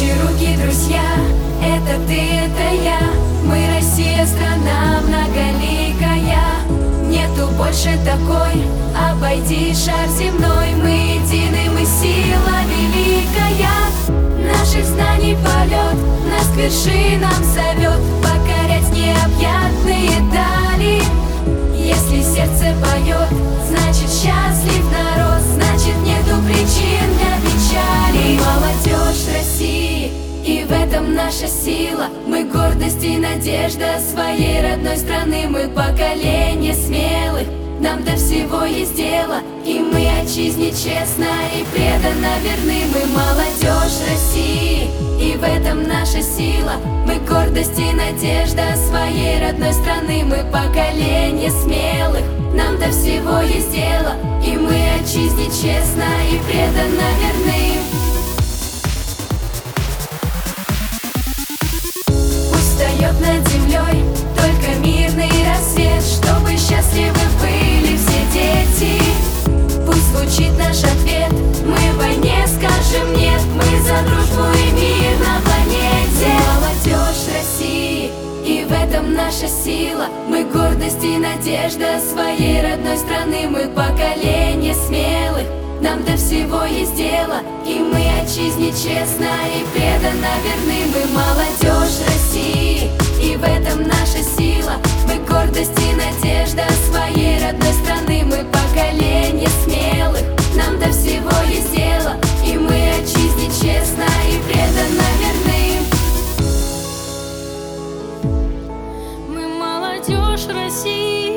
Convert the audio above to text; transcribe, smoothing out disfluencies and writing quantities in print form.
Наши руки, друзья, это ты, это я. Мы Россия, страна многоликая. Нету больше такой, обойди шар земной. Мы едины, мы сила великая. Наших знаний полет нас к вершинам зовет, покорять необъятные дали. Если сердце поет, значит счастлив народ, значит нету причин для печали. Молодежь России, и в этом наша сила. Мы гордость и надежда своей родной страны. Мы поколение смелых, нам до всего есть дело, и мы отчизне честно и преданно верны. Мы молодежь России, и в этом наша сила. Мы гордость и надежда своей родной страны. Мы поколение смелых, нам до всего есть дело, и мы отчизне честно и преданно верны. Пусть встает над землей только мирный рассвет, чтобы счастливы были все дети. Пусть звучит наш ответ, мы войне скажем нет, мы за дружбу и мир на планете. Молодежь России, и в этом наша сила. Мы гордость и надежда своей родной страны. Мы поколение смелых, нам до всего есть дело, и мы отчизне честно и преданно верны. Мы молодежь России, и в этом наша сила. Мы гордость и надежда своей родной страны. Мы поколение смелых, нам до всего есть дело, и мы отчизне честно и преданно верны. Мы молодежь России.